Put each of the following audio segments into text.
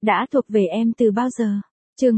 đã thuộc về em từ bao giờ? Chương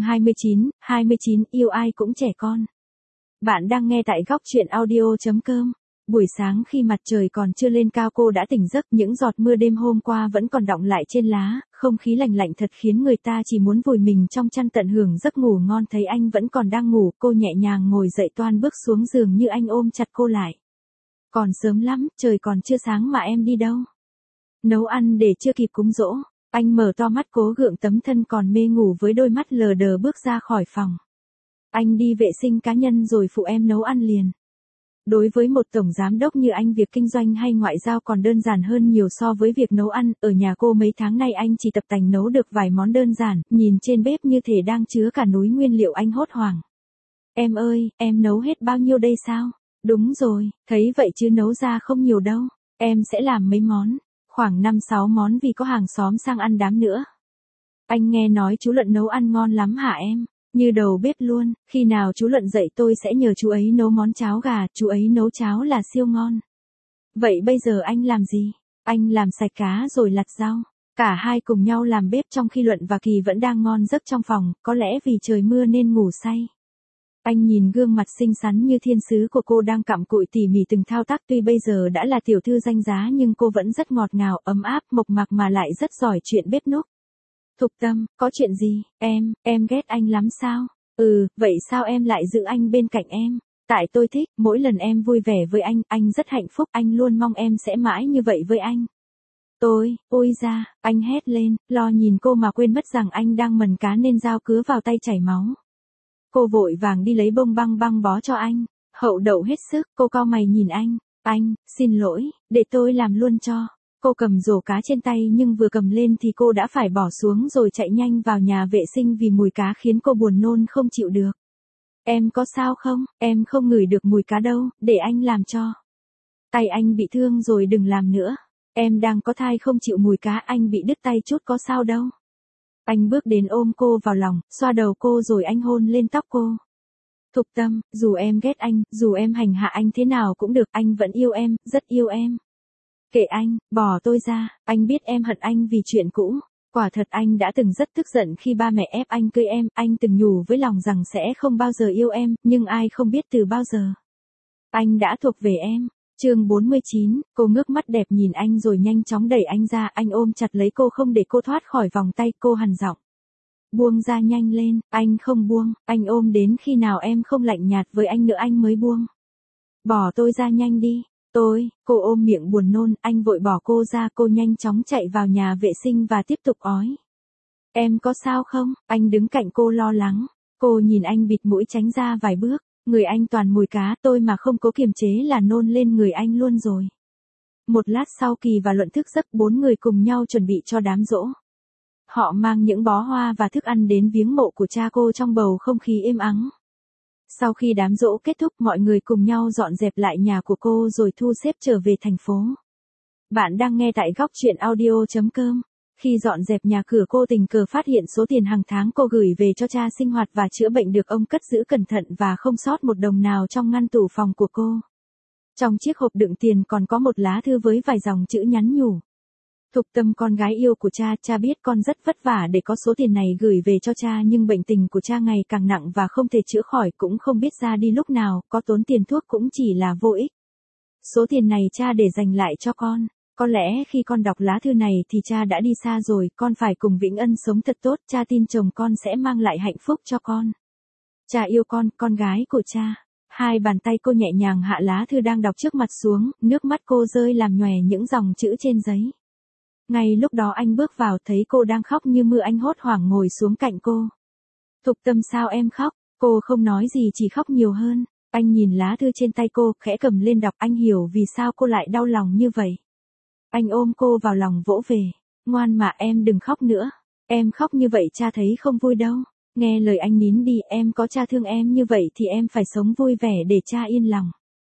29 yêu ai cũng trẻ con. Bạn đang nghe tại góc truyện audio.com. Buổi sáng khi mặt trời còn chưa lên cao cô đã tỉnh giấc, những giọt mưa đêm hôm qua vẫn còn đọng lại trên lá, không khí lạnh lạnh thật khiến người ta chỉ muốn vùi mình trong chăn tận hưởng giấc ngủ ngon. Thấy anh vẫn còn đang ngủ, cô nhẹ nhàng ngồi dậy toan bước xuống giường như anh ôm chặt cô lại. Còn sớm lắm, trời còn chưa sáng mà em đi đâu? Nấu ăn để chưa kịp cúng giỗ. Anh mở to mắt cố gượng tấm thân còn mê ngủ với đôi mắt lờ đờ bước ra khỏi phòng. Anh đi vệ sinh cá nhân rồi phụ em nấu ăn liền. Đối với một tổng giám đốc như anh, việc kinh doanh hay ngoại giao còn đơn giản hơn nhiều so với việc nấu ăn. Ở nhà cô mấy tháng nay anh chỉ tập tành nấu được vài món đơn giản, nhìn trên bếp như thể đang chứa cả núi nguyên liệu. Anh hốt hoảng. Em ơi, em nấu hết bao nhiêu đây sao? Đúng rồi, thấy vậy chứ nấu ra không nhiều đâu. Em sẽ làm mấy món, khoảng 5-6 món vì có hàng xóm sang ăn đám nữa. Anh nghe nói chú Luận nấu ăn ngon lắm hả em? Như đầu bếp luôn, khi nào chú Luận dậy tôi sẽ nhờ chú ấy nấu món cháo gà, chú ấy nấu cháo là siêu ngon. Vậy bây giờ anh làm gì? Anh làm sạch cá rồi lặt rau. Cả hai cùng nhau làm bếp trong khi Luận và Kỳ vẫn đang ngon giấc trong phòng, có lẽ vì trời mưa nên ngủ say. Anh nhìn gương mặt xinh xắn như thiên sứ của cô đang cặm cụi tỉ mỉ từng thao tác. Tuy bây giờ đã là tiểu thư danh giá nhưng cô vẫn rất ngọt ngào, ấm áp, mộc mạc mà lại rất giỏi chuyện bếp núc. Thục Tâm, có chuyện gì? Em ghét anh lắm sao? Vậy sao em lại giữ anh bên cạnh em? Tại tôi thích, mỗi lần em vui vẻ với anh rất hạnh phúc, anh luôn mong em sẽ mãi như vậy với anh. Ôi ra, anh hét lên, lo nhìn cô mà quên mất rằng anh đang mần cá nên dao cứa vào tay chảy máu. Cô vội vàng đi lấy bông băng bó cho anh. Hậu đậu hết sức, cô cau mày nhìn anh. Anh, xin lỗi, để tôi làm luôn cho. Cô cầm rổ cá trên tay nhưng vừa cầm lên thì cô đã phải bỏ xuống rồi chạy nhanh vào nhà vệ sinh vì mùi cá khiến cô buồn nôn không chịu được. Em có sao không? Em không ngửi được mùi cá đâu, để anh làm cho. Tay anh bị thương rồi đừng làm nữa. Em đang có thai không chịu mùi cá, anh bị đứt tay chút có sao đâu. Anh bước đến ôm cô vào lòng, xoa đầu cô rồi anh hôn lên tóc cô. Thục Tâm, dù em ghét anh, dù em hành hạ anh thế nào cũng được, anh vẫn yêu em, rất yêu em. Kệ anh, bỏ tôi ra, anh biết em hận anh vì chuyện cũ. Quả thật anh đã từng rất tức giận khi ba mẹ ép anh cưới em, anh từng nhủ với lòng rằng sẽ không bao giờ yêu em, nhưng ai không biết từ bao giờ anh đã thuộc về em. Chương 49, cô ngước mắt đẹp nhìn anh rồi nhanh chóng đẩy anh ra, anh ôm chặt lấy cô không để cô thoát khỏi vòng tay, cô hằn giọng. Buông ra nhanh lên, anh không buông, anh ôm đến khi nào em không lạnh nhạt với anh nữa anh mới buông. Bỏ tôi ra nhanh đi, cô ôm miệng buồn nôn, anh vội bỏ cô ra, cô nhanh chóng chạy vào nhà vệ sinh và tiếp tục ói. Em có sao không? Anh đứng cạnh cô lo lắng, cô nhìn anh bịt mũi tránh ra vài bước. Người anh toàn mùi cá, tôi mà không cố kiềm chế là nôn lên người anh luôn rồi. Một lát sau Kỳ và Luận thức giấc, 4 người cùng nhau chuẩn bị cho đám giỗ. Họ mang những bó hoa và thức ăn đến viếng mộ của cha cô trong bầu không khí êm ắng. Sau khi đám giỗ kết thúc, mọi người cùng nhau dọn dẹp lại nhà của cô rồi thu xếp trở về thành phố. Bạn đang nghe tại góc truyện audio.com. Khi dọn dẹp nhà cửa, cô tình cờ phát hiện số tiền hàng tháng cô gửi về cho cha sinh hoạt và chữa bệnh được ông cất giữ cẩn thận và không sót một đồng nào trong ngăn tủ phòng của cô. Trong chiếc hộp đựng tiền còn có một lá thư với vài dòng chữ nhắn nhủ. Thục Tâm, con gái yêu của cha biết con rất vất vả để có số tiền này gửi về cho cha, nhưng bệnh tình của cha ngày càng nặng và không thể chữa khỏi, cũng không biết ra đi lúc nào, có tốn tiền thuốc cũng chỉ là vô ích. Số tiền này cha để dành lại cho con. Có lẽ khi con đọc lá thư này thì cha đã đi xa rồi, con phải cùng Vĩnh Ân sống thật tốt, cha tin chồng con sẽ mang lại hạnh phúc cho con. Cha yêu con gái của cha. Hai bàn tay cô nhẹ nhàng hạ lá thư đang đọc trước mặt xuống, nước mắt cô rơi làm nhòe những dòng chữ trên giấy. Ngay lúc đó anh bước vào, thấy cô đang khóc như mưa, anh hốt hoảng ngồi xuống cạnh cô. Thục Tâm, sao em khóc? Cô không nói gì, chỉ khóc nhiều hơn. Anh nhìn lá thư trên tay cô, khẽ cầm lên đọc, anh hiểu vì sao cô lại đau lòng như vậy. Anh ôm cô vào lòng vỗ về. Ngoan mà em đừng khóc nữa. Em khóc như vậy cha thấy không vui đâu. Nghe lời anh, nín đi, em có cha thương em như vậy thì em phải sống vui vẻ để cha yên lòng.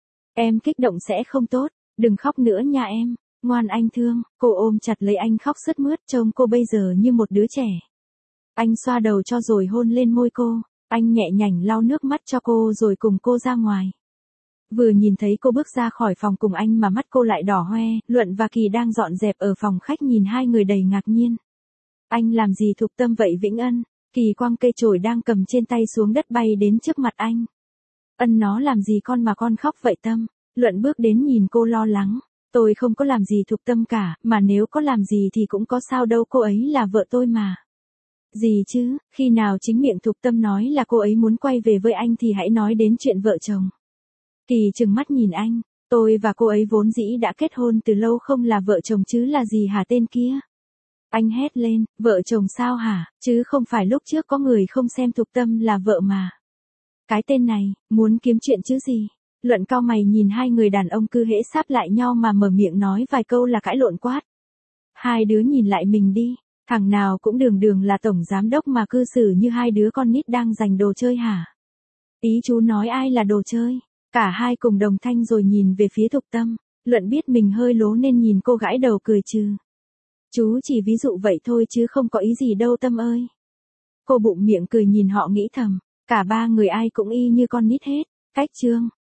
Em kích động sẽ không tốt, đừng khóc nữa nha em. Ngoan anh thương, cô ôm chặt lấy anh khóc sướt mướt, trông cô bây giờ như một đứa trẻ. Anh xoa đầu cho rồi hôn lên môi cô, anh nhẹ nhàng lau nước mắt cho cô rồi cùng cô ra ngoài. Vừa nhìn thấy cô bước ra khỏi phòng cùng anh mà mắt cô lại đỏ hoe, Luận và Kỳ đang dọn dẹp ở phòng khách nhìn hai người đầy ngạc nhiên. Anh làm gì Thục Tâm vậy Vĩnh Ân? Kỳ quăng cây chổi đang cầm trên tay xuống đất bay đến trước mặt anh. Ân nó làm gì con mà con khóc vậy Tâm? Luận bước đến nhìn cô lo lắng. Tôi không có làm gì Thục Tâm cả, mà nếu có làm gì thì cũng có sao đâu, cô ấy là vợ tôi mà. Gì chứ, khi nào chính miệng Thục Tâm nói là cô ấy muốn quay về với anh thì hãy nói đến chuyện vợ chồng. Kỳ trừng mắt nhìn anh, tôi và cô ấy vốn dĩ đã kết hôn từ lâu, không là vợ chồng chứ là gì hả tên kia? Anh hét lên, vợ chồng sao hả, chứ không phải lúc trước có người không xem Thục Tâm là vợ mà. Cái tên này, muốn kiếm chuyện chứ gì? Luận cau mày nhìn hai người đàn ông cứ hễ sáp lại nhau mà mở miệng nói vài câu là cãi lộn quát. Hai đứa nhìn lại mình đi, thằng nào cũng đường đường là tổng giám đốc mà cư xử như hai đứa con nít đang giành đồ chơi hả? Ý chú nói ai là đồ chơi? Cả hai cùng đồng thanh rồi nhìn về phía Thục Tâm. Luận biết mình hơi lố nên nhìn cô gãi đầu cười trừ. Chú chỉ ví dụ vậy thôi chứ không có ý gì đâu Tâm ơi. Cô bụng miệng cười nhìn họ nghĩ thầm, cả ba người ai cũng y như con nít hết. Cách chương